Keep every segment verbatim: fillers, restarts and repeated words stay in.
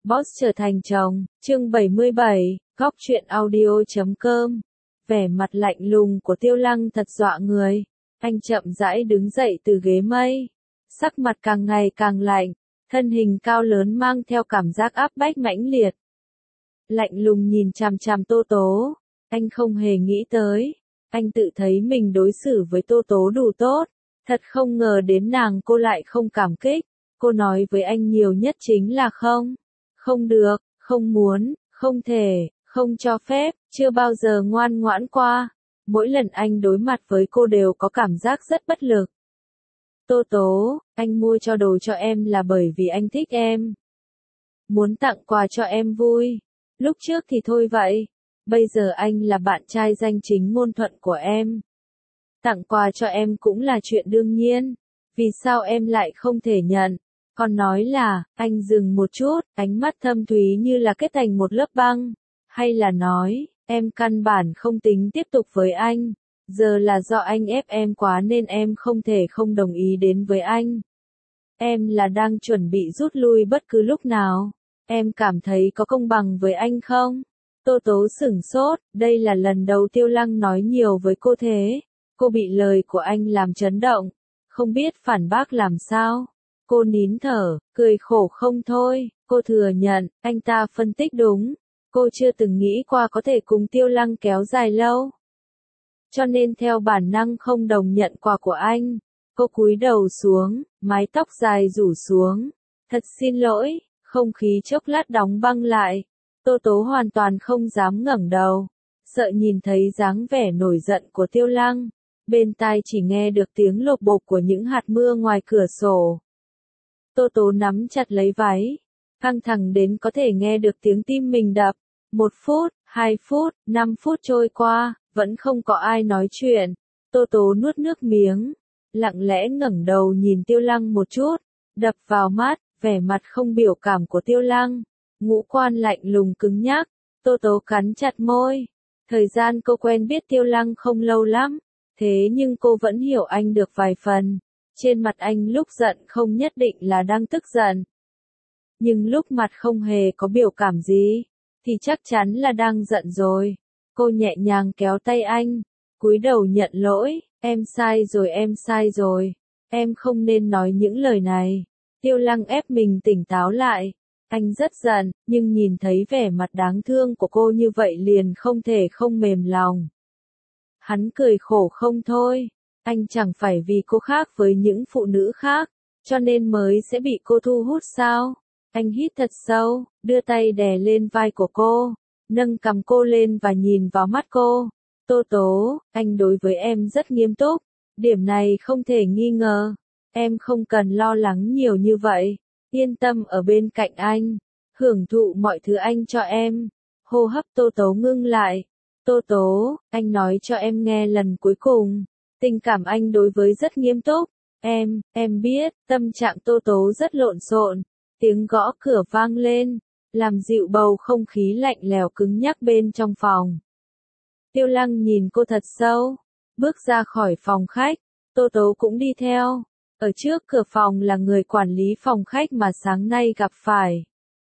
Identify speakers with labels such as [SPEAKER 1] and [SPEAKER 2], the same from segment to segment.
[SPEAKER 1] Boss trở thành chồng, chương bảy mươi bảy, góc truyện audio chấm com. Vẻ mặt lạnh lùng của Tiêu Lăng thật dọa người. Anh chậm rãi đứng dậy từ ghế mây. Sắc mặt càng ngày càng lạnh, thân hình cao lớn mang theo cảm giác áp bách mãnh liệt. Lạnh lùng nhìn chằm chằm Tô Tố, anh không hề nghĩ tới. Anh tự thấy mình đối xử với Tô Tố đủ tốt, thật không ngờ đến nàng cô lại không cảm kích. Cô nói với anh nhiều nhất chính là không. Không được, không muốn, không thể, không cho phép, chưa bao giờ ngoan ngoãn qua. Mỗi lần anh đối mặt với cô đều có cảm giác rất bất lực. Tô Tố, anh mua cho đồ cho em là bởi vì anh thích em. Muốn tặng quà cho em vui. Lúc trước thì thôi vậy. Bây giờ anh là bạn trai danh chính ngôn thuận của em. Tặng quà cho em cũng là chuyện đương nhiên. Vì sao em lại không thể nhận? Còn nói là, anh dừng một chút, ánh mắt thâm thúy như là kết thành một lớp băng. Hay là nói, em căn bản không tính tiếp tục với anh. Giờ là do anh ép em quá nên em không thể không đồng ý đến với anh. Em là đang chuẩn bị rút lui bất cứ lúc nào. Em cảm thấy có công bằng với anh không? Tô Tố sửng sốt, đây là lần đầu Tiêu Lăng nói nhiều với cô thế. Cô bị lời của anh làm chấn động, không biết phản bác làm sao. Cô nín thở, cười khổ không thôi, cô thừa nhận, anh ta phân tích đúng. Cô chưa từng nghĩ qua có thể cùng Tiêu Lăng kéo dài lâu. Cho nên theo bản năng không đồng nhận quà của anh. Cô cúi đầu xuống, mái tóc dài rủ xuống. Thật xin lỗi, không khí chốc lát đóng băng lại. Tô Tố hoàn toàn không dám ngẩng đầu, sợ nhìn thấy dáng vẻ nổi giận của Tiêu Lăng. Bên tai chỉ nghe được tiếng lộp bộp của những hạt mưa ngoài cửa sổ. Tô Tố nắm chặt lấy váy, căng thẳng đến có thể nghe được tiếng tim mình đập. Một phút, hai phút, năm phút trôi qua, vẫn không có ai nói chuyện. Tô Tố nuốt nước miếng, lặng lẽ ngẩng đầu nhìn Tiêu Lăng một chút, đập vào mắt, vẻ mặt không biểu cảm của Tiêu Lăng. Ngũ quan lạnh lùng cứng nhắc, Tô Tố cắn chặt môi. Thời gian cô quen biết Tiêu Lăng không lâu lắm, thế nhưng cô vẫn hiểu anh được vài phần. Trên mặt anh lúc giận không nhất định là đang tức giận. Nhưng lúc mặt không hề có biểu cảm gì, thì chắc chắn là đang giận rồi. Cô nhẹ nhàng kéo tay anh, cúi đầu nhận lỗi, em sai rồi em sai rồi. Em không nên nói những lời này. Tiêu Lăng ép mình tỉnh táo lại. Anh rất giận, nhưng nhìn thấy vẻ mặt đáng thương của cô như vậy liền không thể không mềm lòng. Hắn cười khổ không thôi. Anh chẳng phải vì cô khác với những phụ nữ khác, cho nên mới sẽ bị cô thu hút sao? Anh hít thật sâu, đưa tay đè lên vai của cô, nâng cằm cô lên và nhìn vào mắt cô. Tô Tố, anh đối với em rất nghiêm túc, điểm này không thể nghi ngờ. Em không cần lo lắng nhiều như vậy, yên tâm ở bên cạnh anh, hưởng thụ mọi thứ anh cho em. Hô hấp Tô Tố ngưng lại. Tô Tố, anh nói cho em nghe lần cuối cùng. Tình cảm anh đối với rất nghiêm túc. Em, em biết, tâm trạng Tô Tố rất lộn xộn. Tiếng gõ cửa vang lên, làm dịu bầu không khí lạnh lẽo cứng nhắc bên trong phòng. Tiêu Lăng nhìn cô thật sâu, bước ra khỏi phòng khách, Tô Tố cũng đi theo. Ở trước cửa phòng là người quản lý phòng khách mà sáng nay gặp phải.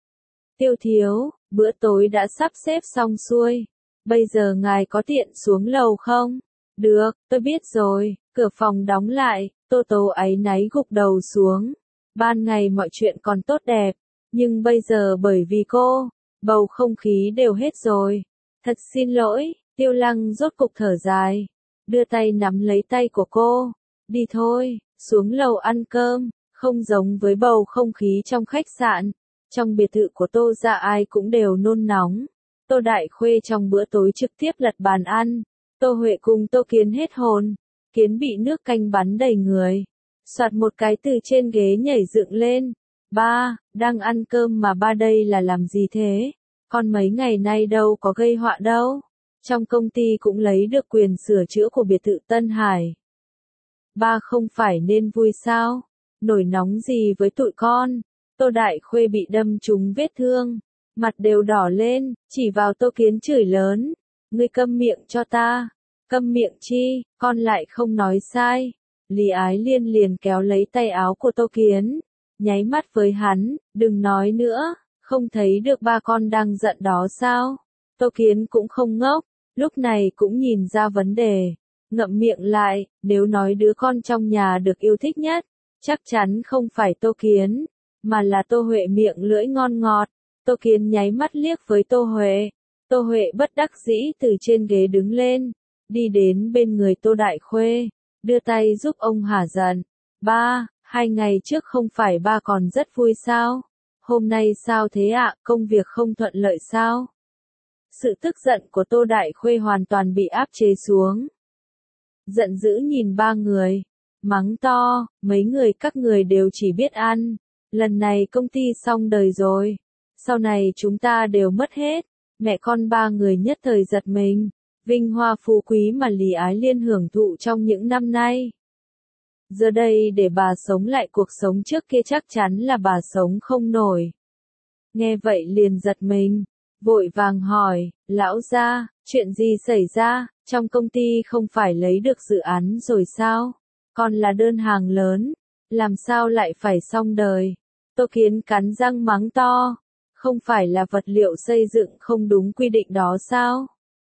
[SPEAKER 1] Tiêu thiếu, bữa tối đã sắp xếp xong xuôi. Bây giờ ngài có tiện xuống lầu không? Được, tôi biết rồi. Cửa phòng đóng lại, Tô Tố áy náy gục đầu xuống. Ban ngày mọi chuyện còn tốt đẹp, nhưng bây giờ bởi vì cô, bầu không khí đều hết rồi. Thật xin lỗi, Tiêu Lăng rốt cục thở dài, đưa tay nắm lấy tay của cô. Đi thôi, xuống lầu ăn cơm. Không giống với bầu không khí trong khách sạn, trong biệt thự của Tô gia ai cũng đều nôn nóng. Tô Đại Khuê trong bữa tối trực tiếp lật bàn ăn. Tô Huệ cùng Tô Kiến hết hồn. Kiến bị nước canh bắn đầy người. Soạt một cái từ trên ghế nhảy dựng lên. Ba, đang ăn cơm mà ba đây là làm gì thế? Con mấy ngày nay đâu có gây họa đâu. Trong công ty cũng lấy được quyền sửa chữa của biệt thự Tân Hải. Ba không phải nên vui sao? Nổi nóng gì với tụi con? Tô Đại Khuê bị đâm trúng vết thương. Mặt đều đỏ lên, chỉ vào Tô Kiến chửi lớn. Ngươi câm miệng cho ta. Câm miệng chi, con lại không nói sai. Lý Ái Liên liền kéo lấy tay áo của Tô Kiến, nháy mắt với hắn, đừng nói nữa, Không thấy được ba con đang giận đó sao? Tô Kiến cũng không ngốc, lúc này cũng nhìn ra vấn đề. Ngậm miệng lại, nếu nói đứa con trong nhà được yêu thích nhất, chắc chắn không phải Tô Kiến, mà là Tô Huệ miệng lưỡi ngon ngọt. Tô Kiến nháy mắt liếc với Tô Huệ. Tô Huệ bất đắc dĩ từ trên ghế đứng lên, đi đến bên người Tô Đại Khuê, đưa tay giúp ông hả giận. Ba, hai ngày trước không phải ba còn rất vui sao? Hôm nay sao thế ạ, công việc không thuận lợi sao? Sự tức giận của Tô Đại Khuê hoàn toàn bị áp chế xuống. Giận dữ nhìn ba người, mắng to, mấy người các người đều chỉ biết ăn. Lần này công ty xong đời rồi. Sau này chúng ta đều mất hết. Mẹ con ba người nhất thời giật mình. Vinh hoa phú quý mà Lý Ái Liên hưởng thụ trong những năm nay. Giờ đây để bà sống lại cuộc sống trước kia chắc chắn là bà sống không nổi. Nghe vậy liền giật mình, vội vàng hỏi, lão gia, chuyện gì xảy ra, trong công ty không phải lấy được dự án rồi sao? Còn là đơn hàng lớn, làm sao lại phải xong đời? Tô Kiến cắn răng mắng to, không phải là vật liệu xây dựng không đúng quy định đó sao?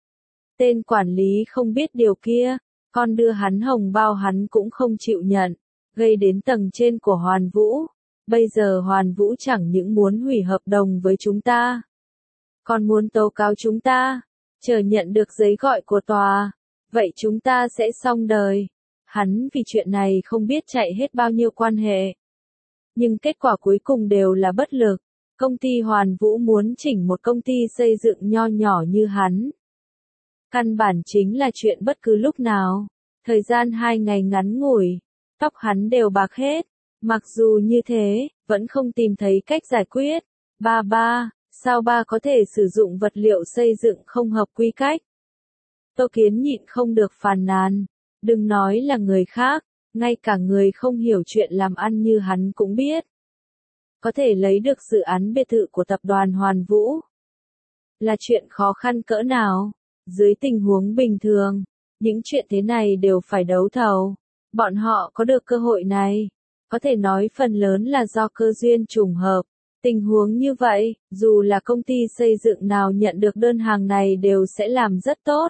[SPEAKER 1] Tên quản lý không biết điều kia, con đưa hắn hồng bao hắn cũng không chịu nhận, gây đến tầng trên của Hoàn Vũ. Bây giờ Hoàn Vũ chẳng những muốn hủy hợp đồng với chúng ta, còn muốn tố cáo chúng ta, chờ nhận được giấy gọi của tòa. Vậy chúng ta sẽ xong đời. Hắn vì chuyện này không biết chạy hết bao nhiêu quan hệ. Nhưng kết quả cuối cùng đều là bất lực. Công ty Hoàn Vũ muốn chỉnh một công ty xây dựng nho nhỏ như hắn. Căn bản chính là chuyện bất cứ lúc nào. Thời gian hai ngày ngắn ngủi, tóc hắn đều bạc hết. Mặc dù như thế, vẫn không tìm thấy cách giải quyết. Ba ba, sao ba có thể sử dụng vật liệu xây dựng không hợp quy cách? Tô Kiến nhịn không được phàn nàn. Đừng nói là người khác, ngay cả người không hiểu chuyện làm ăn như hắn cũng biết. Có thể lấy được dự án biệt thự của tập đoàn Hoàn Vũ là chuyện khó khăn cỡ nào. Dưới tình huống bình thường, những chuyện thế này đều phải đấu thầu. Bọn họ có được cơ hội này, có thể nói phần lớn là do cơ duyên trùng hợp. Tình huống như vậy, dù là công ty xây dựng nào nhận được đơn hàng này đều sẽ làm rất tốt.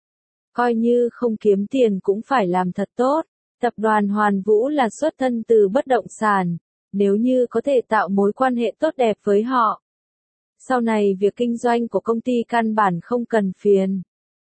[SPEAKER 1] Coi như không kiếm tiền cũng phải làm thật tốt. Tập đoàn Hoàn Vũ là xuất thân từ bất động sản, nếu như có thể tạo mối quan hệ tốt đẹp với họ, sau này việc kinh doanh của công ty căn bản không cần phiền.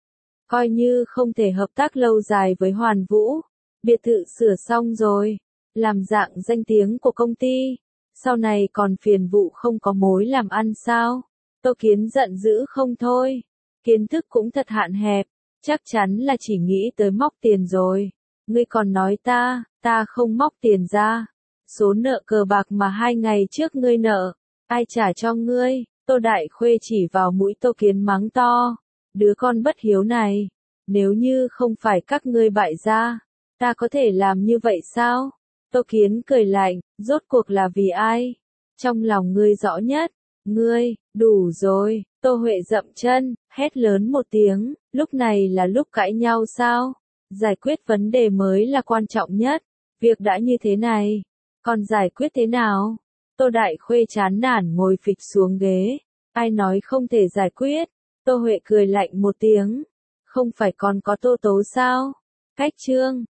[SPEAKER 1] Coi như không thể hợp tác lâu dài với Hoàn Vũ, biệt thự sửa xong rồi, làm dạng danh tiếng của công ty, sau này còn phiền vụ không có mối làm ăn sao? Tô Kiến giận dữ không thôi, kiến thức cũng thật hạn hẹp, chắc chắn là chỉ nghĩ tới móc tiền rồi. Ngươi còn nói ta, ta không móc tiền ra. Số nợ cờ bạc mà hai ngày trước ngươi nợ, ai trả cho ngươi? Tô Đại Khuê chỉ vào mũi Tô Kiến mắng to. Đứa con bất hiếu này, nếu như không phải các ngươi bại gia, ta có thể làm như vậy sao? Tô Kiến cười lạnh, rốt cuộc là vì ai? Trong lòng ngươi rõ nhất. Ngươi, đủ rồi. Tô Huệ dậm chân, hét lớn một tiếng, lúc này là lúc cãi nhau sao? Giải quyết vấn đề mới là quan trọng nhất. Việc đã như thế này, còn giải quyết thế nào? Tô Đại Khuê chán nản ngồi phịch xuống ghế. Ai nói không thể giải quyết? Tô Huệ cười lạnh một tiếng. Không phải còn có Tô Tố sao? Cách chương